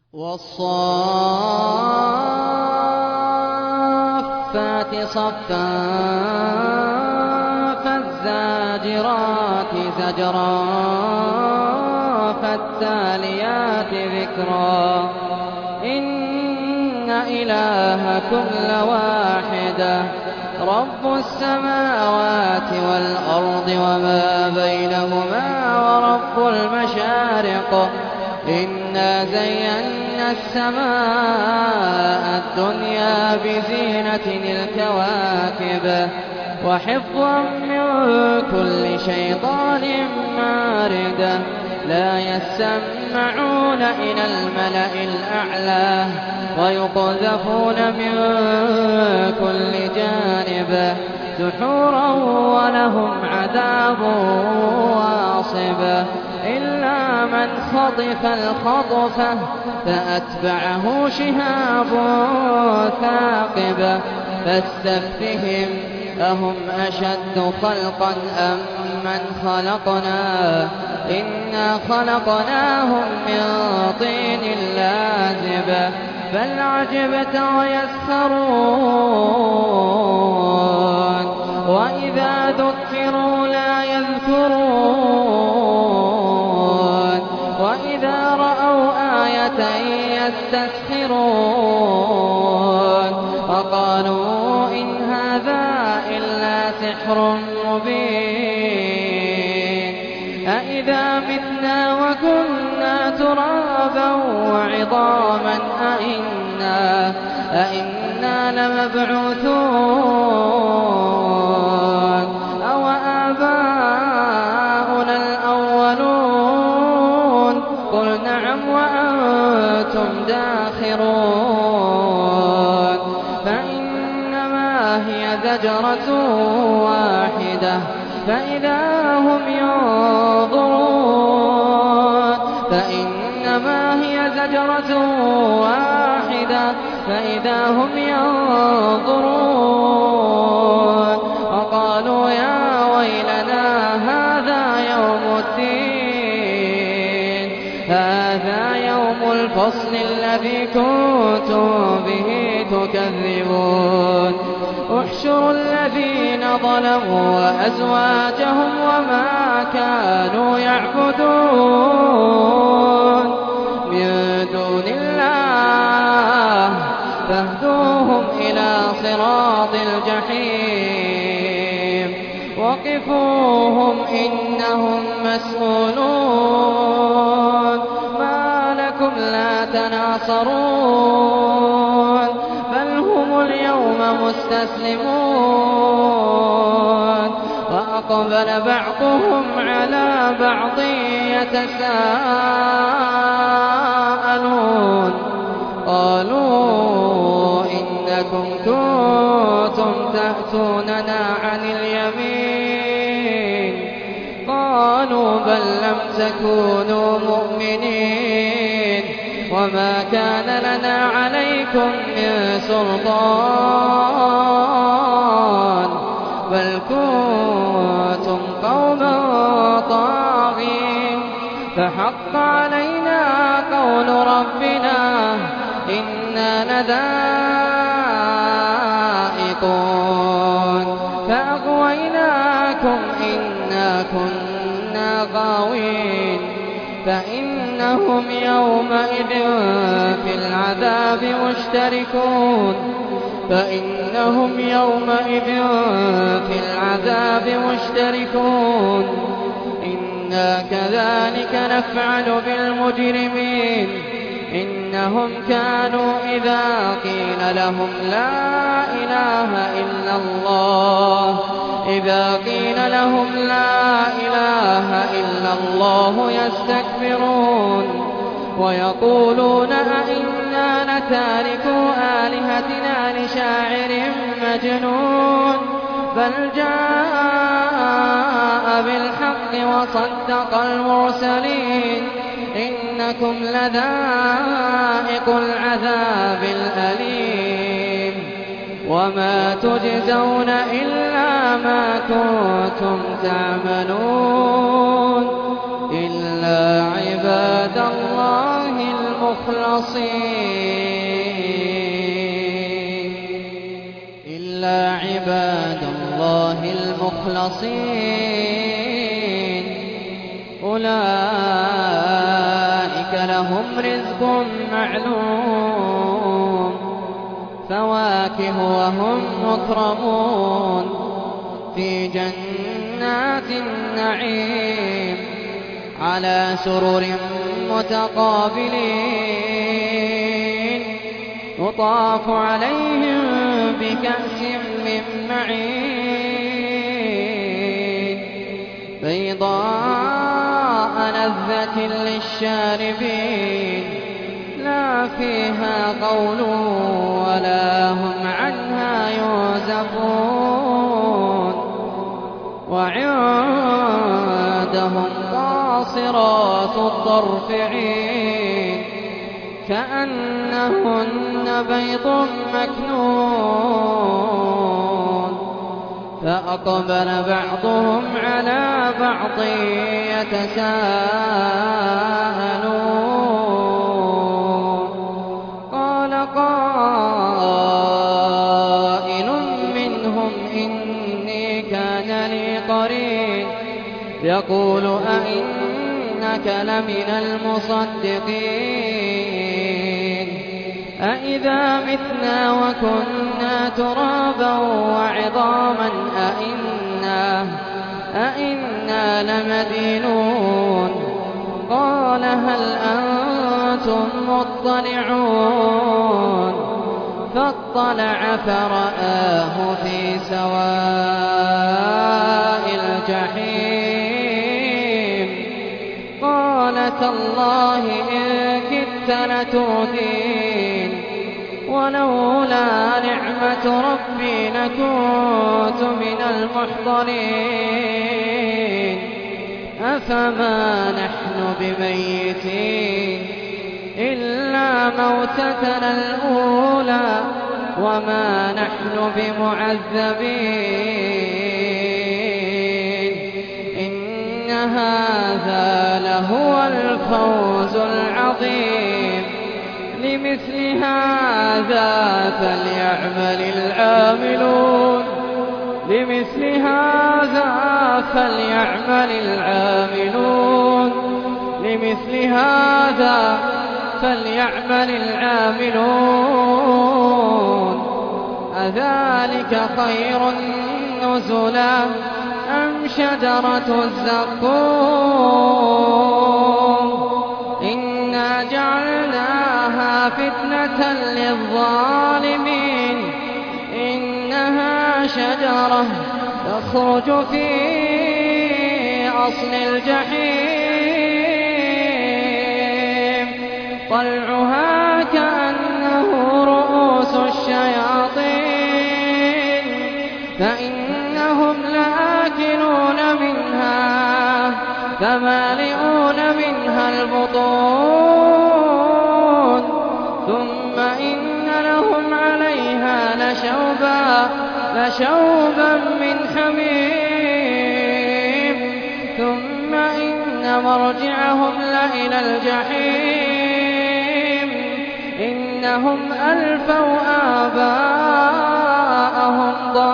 والصافات صفا فالزاجرات زجرا فالتاليات ذكرا إن إلهكم لواحدة رب السماوات والأرض وما بينهما ورب المشارق إنا زينا السماء الدنيا بزينة الكواكب وحفظا من كل شيطان مارد لا يسمعون إلى الملأ الأعلى ويقذفون من كل جانب دحورا ولهم عذاب واصب إلا من خطف الخطفة فأتبعه شهاب ثاقب فاستفتهم أهم أشد خلقا أم من خلقنا إنا خلقناهم من طين لازب بل عجبت ويسخرون وإذا ذكروا لا يذكرون وإذا رأوا آية يستسخرون وقالوا إن هذا إلا سحر مبين أإذا متنا وكنا ترابا وعظاما أإنا لمبعوثون أو آباؤنا الأولون قل نعم وأنتم داخرون فإنما هي زجرة واحدة فإذا هم ينظرون فإنما هي زجرة واحدة فإذا هم ينظرون وقالوا يا ويلنا هذا يوم الدين هذا يوم الفصل الذي كنتم به تكذبون احشروا الذين ظلموا وأزواجهم وما كانوا يعبدون من دون الله فاهدوهم إلى صراط الجحيم وقفوهم إنهم مسؤولون ما لكم لا تناصرون بل هم اليوم مستسلمون وأقبل بعضهم على بعض يتساءلون قالوا إنكم كنتم تأتوننا عن اليمين قالوا بل لم تكونوا مؤمنين وما كان لنا عليكم من سلطان بل كنتم قوما طاغين فحق علينا قول ربنا إنا لذائقون فأغويناكم إنا كنا غاوين فإنهم يومئذ في العذاب مشتركون إنا كذلك نفعل بالمجرمين إنهم كانوا إذا قيل لهم لا إله إلا الله يستكبرون ويقولون أئنا لتاركو آلهتنا لشاعر مجنون بل جاء بالحق وصدق المرسلين إنكم لذائق العذاب الأليم وما تجزون إلا ما كنتم تعملون إلا عباد الله المخلصين المخلصين إلا عباد الله المخلصين أولئك لهم رزق معلوم فواكه وهم مكرمون في جنات النعيم على سرر متقابلين يطاف عليهم بكأس من معين بيضاء لذة للشاربين لا فيها قول ولا هم عنها ينزفون وعندهم قاصرات الطرف عين كأنهن بيض مكنون فأقبل بعضهم على بعض يتساءلون قال قائل منهم إني كان لي قرين يقول أئنك لمن المصدقين أئذا متنا وكنا ترابا وعظاما أئنا لمدينون قال هل أنتم مطلعون فاطلع فرآه في سواء الجحيم قال تالله إن كدت لتردين ولولا نعمة ربي لكنت من المحضرين أفما نحن بميتين إلا موتتنا الأولى وما نحن بمعذبين إن هذا لهو الفوز العظيم لمثل هذا فليعمل العاملون لمثل هذا فليعمل العاملون لمثل هذا فليعمل العاملون أذلك خير نزلا أم شجرة الزقوم إنا جعلناها فتنة للظالمين إنها شجرة تخرج في أصل الجحيم طلعها كأنه رؤوس الشياطين فإنهم لآكلون منها فمالئون منها البطون ثم إن لهم عليها لشوبا من حميم ثم إن مرجعهم لإلى الجحيم إنهم ألفوا آباءهم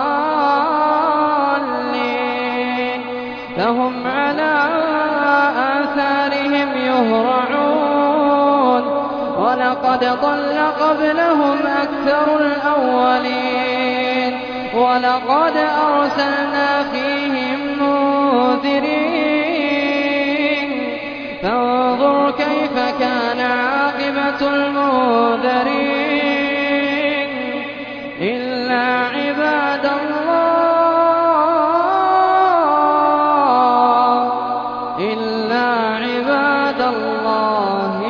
ضالين فهم على آثارهم يهرعون ولقد ضل قبلهم أكثر الأولين ولقد أرسلنا فيهم منذرين فانظر كيف كان عاقبة المنذرين إلا عباد الله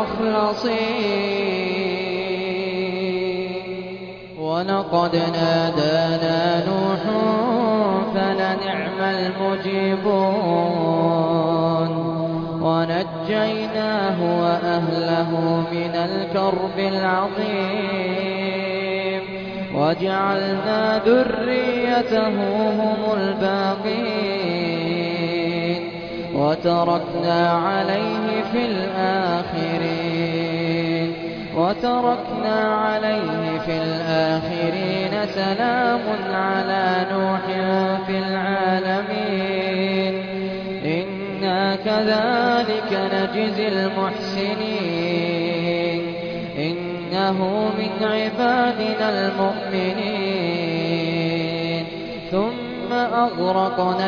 المخلصين ولقد نادانا نوح فلنعم المجيبون ونجيناه وأهله من الكرب العظيم وجعلنا ذريته هم الباقين وتركنا عليه في الآخرين وتركنا عليه في الآخرين سلام على نوح في العالمين إنا كذلك نجزي المحسنين إنه من عبادنا المؤمنين ثم أغرقنا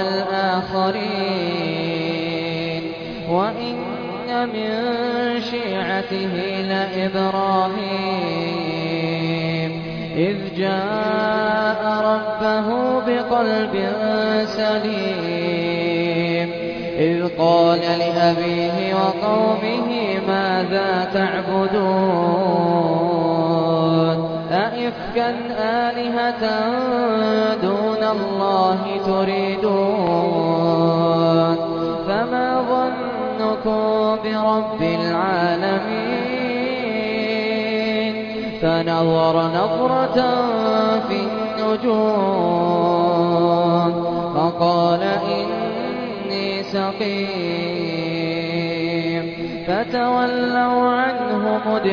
الآخرين وإن من شيعته لإبراهيم إذ جاء ربه بقلب سليم إذ قال لأبيه وقومه ماذا تعبدون أئفكا آلهة دون الله تريدون فما ظنكم برب العالمين فنظر نظرة في النجوم فقال إني سقيم فتولوا عنه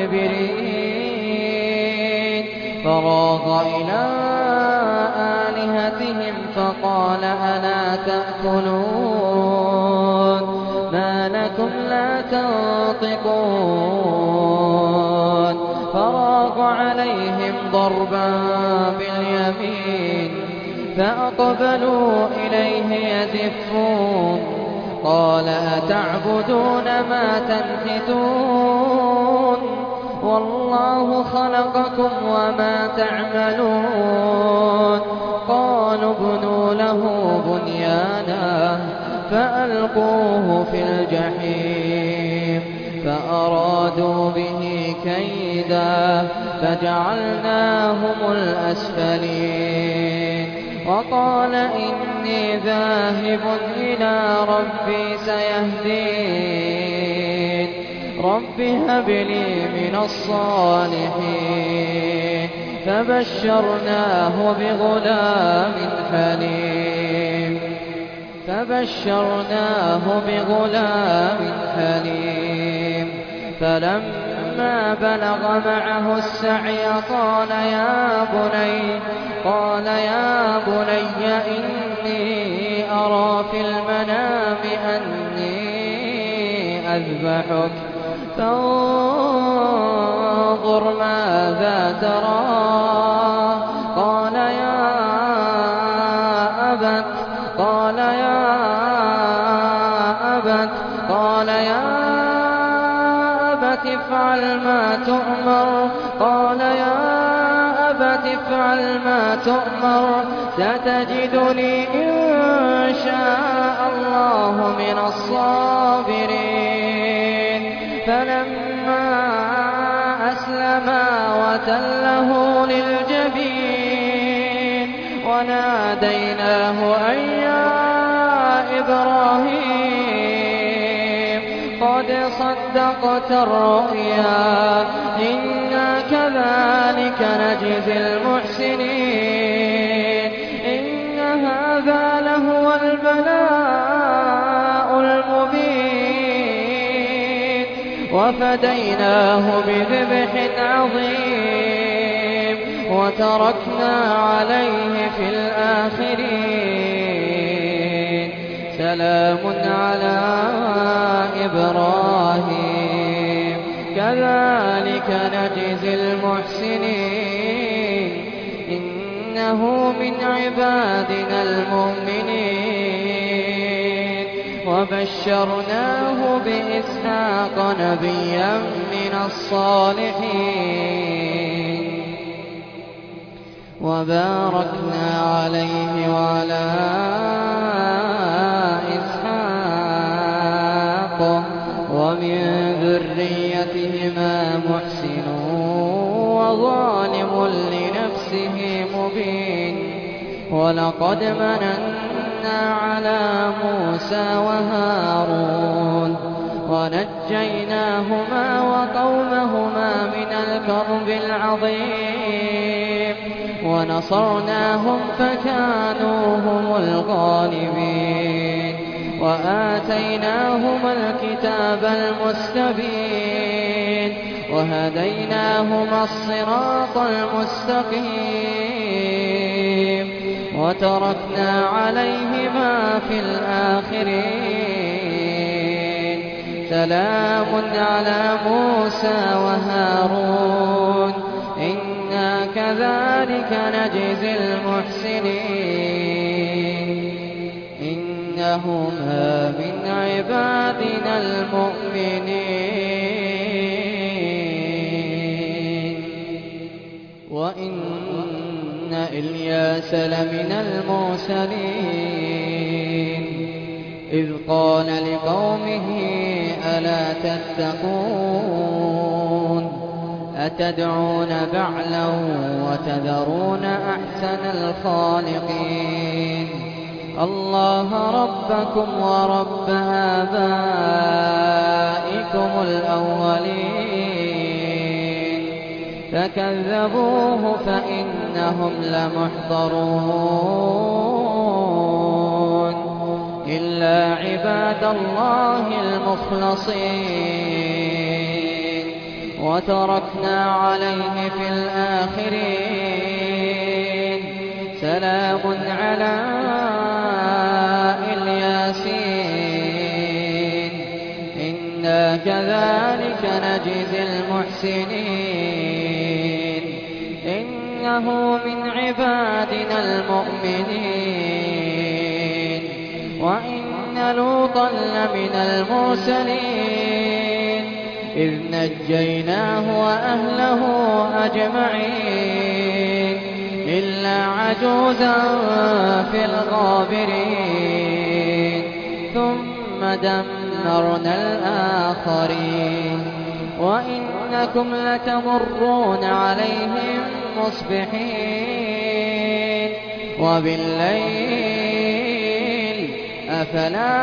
مدبرين فراغ إلى آلهتهم فقال ألا تأكلون ما لكم لا تنطقون فراغ عليهم ضربا باليمين فأقبلوا إليه يزفون قال أتعبدون ما تنحتون والله خلقكم وما تعملون قالوا ابنوا له بنيانا فألقوه في الجحيم فأرادوا به كيدا فجعلناهم الأسفلين وقال إني ذاهب إلى ربي سيهدين رب هب لي من الصالحين فبشرناه بغلام حليم فلما بلغ معه السعي قال يا بني إني أرى في المنام أني أذبحك فانظر ماذا ترى قال يا أبت افعل ما تؤمر قال يا أبت افعل ما تؤمر ستجدني إن شاء الله من الصابرين فلما أسلما وتله للجبين وناديناه أن يا إبراهيم قد صدقت الرؤيا إنا كذلك نجزي المحسنين إن هذا لهو البلاء المبين وفديناه بذبح عظيم وتركنا عليه في الآخرين سلام على إبراهيم كذلك نجزي المحسنين إنه من عبادنا المؤمنين وبشرناه بإسحاق نبيا من الصالحين وباركنا عليه وعلى إسحاق ومن ذريتهما محسن وظالم لنفسه مبين ولقد مننا على موسى وهارون ونجيناهما وقومهما من الكرب العظيم ونصرناهم فكانوا هم الغالبين وآتيناهما الكتاب المستبين وهديناهما الصراط المستقيم وتركنا عليهما في الآخرين سلام على موسى وهارون إنا كذلك نجزي المحسنين إنهما من عبادنا المؤمنين وإن إلياس لمن المرسلين إذ قال لقومه ألا تتقون أتدعون بعلا وتذرون أحسن الخالقين الله ربكم ورب آبائكم الأولين فكذبوه فإنهم لمحضرون إلا عباد الله المخلصين وتركنا عليه في الآخرين سلام على الياسين إنا كذلك نجزي المحسنين إنه من عبادنا المؤمنين وإن لوطا لمن المرسلين إذ نجيناه وأهله أجمعين إلا عجوزا في الغابرين ثم دمرنا الآخرين وإنكم لتمرون عليهم مصبحين وبالليل أفلا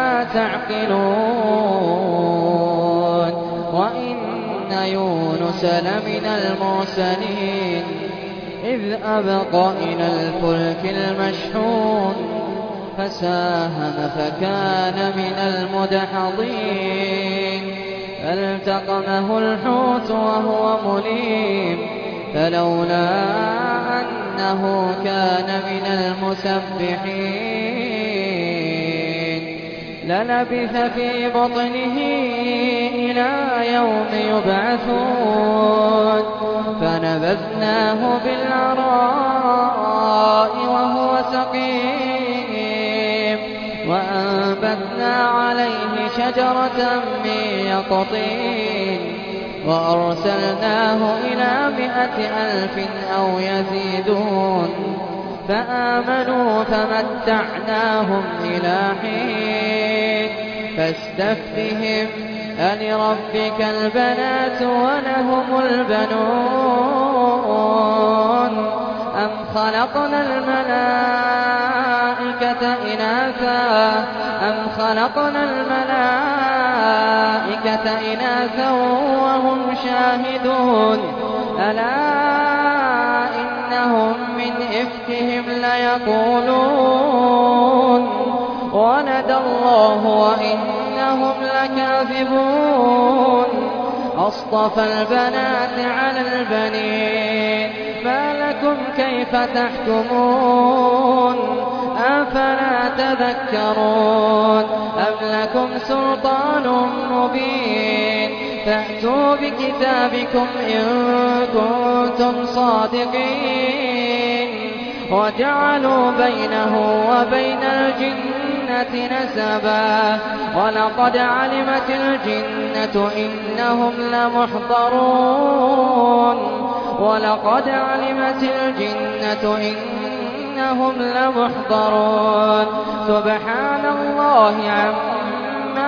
تعقلون وإن يونس لمن المرسلين إذ أبق إلى الفلك المشحون فساهم فكان من المدحضين فالتقمه الحوت وهو مليم فلولا أنه كان من المسبحين للبث في بطنه إلى يوم يبعثون فنبذناه بالعراء وهو سقيم وأنبتنا عليه شجرة من يقطين وأرسلناه إلى 100,000 أو يزيدون فآمنوا فمتعناهم إلى حين فاستفتهم ألربك البنات ولهم البنون أم خلقنا الملائكة إناثا وهم شاهدون ألا إنهم من إفكهم ليقولون ولد الله وإنهم لكاذبون أصطفى البنات على البنين ما لكم كيف تحكمون أفلا تذكرون أم لكم سلطان مبين فأتوا بكتابكم إن كنتم صادقين وجعلوا بينه وبين الجنة نسبا ولقد علمت الجنة إنهم لمحضرون سبحان الله عما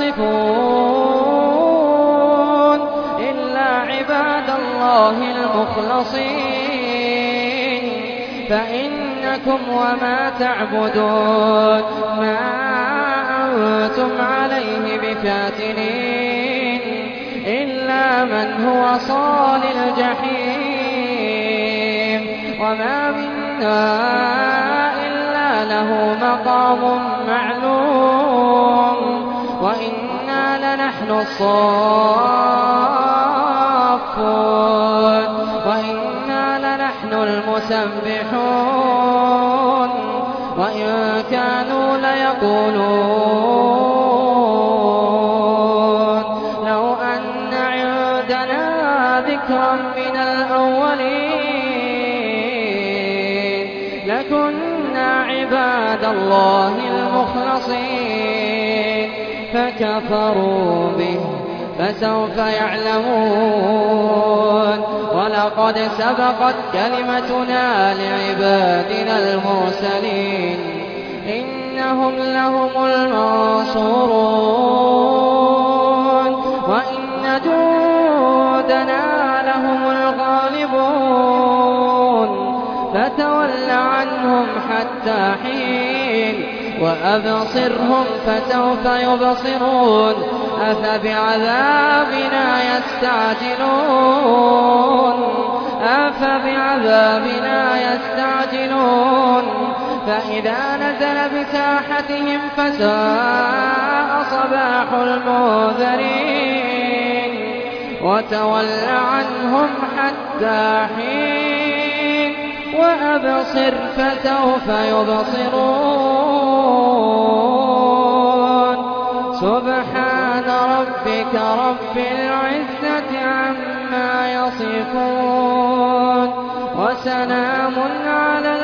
يصفون إلا عباد الله المخلصين فإنكم وما تعبدون ما أنتم عليه بفاتنين إلا من هو صال الجحيم وما منا إلا له مقام معلوم وإنا لنحن الصافون الصافون وإنا لنحن المسبحون وإن كانوا ليقولون لو أن عندنا ذكرا من الأولين لكنا عباد الله المخلصين فكفروا به فسوف يعلمون ولقد سبقت كلمتنا لعبادنا المرسلين إنهم لهم المنصورون وإن جندنا لهم الغالبون فتول عنهم حتى حين وأبصرهم فسوف يبصرون أفبعذابنا يستعجلون فإذا نزل بساحتهم فساء صباح المنذرين وتول عنهم حتى حين وأبصر فسوف يبصرون سبحان ربك رب العزة عما يصفون وسلام على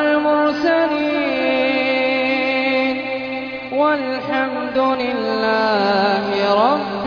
المرسلين والحمد لله رب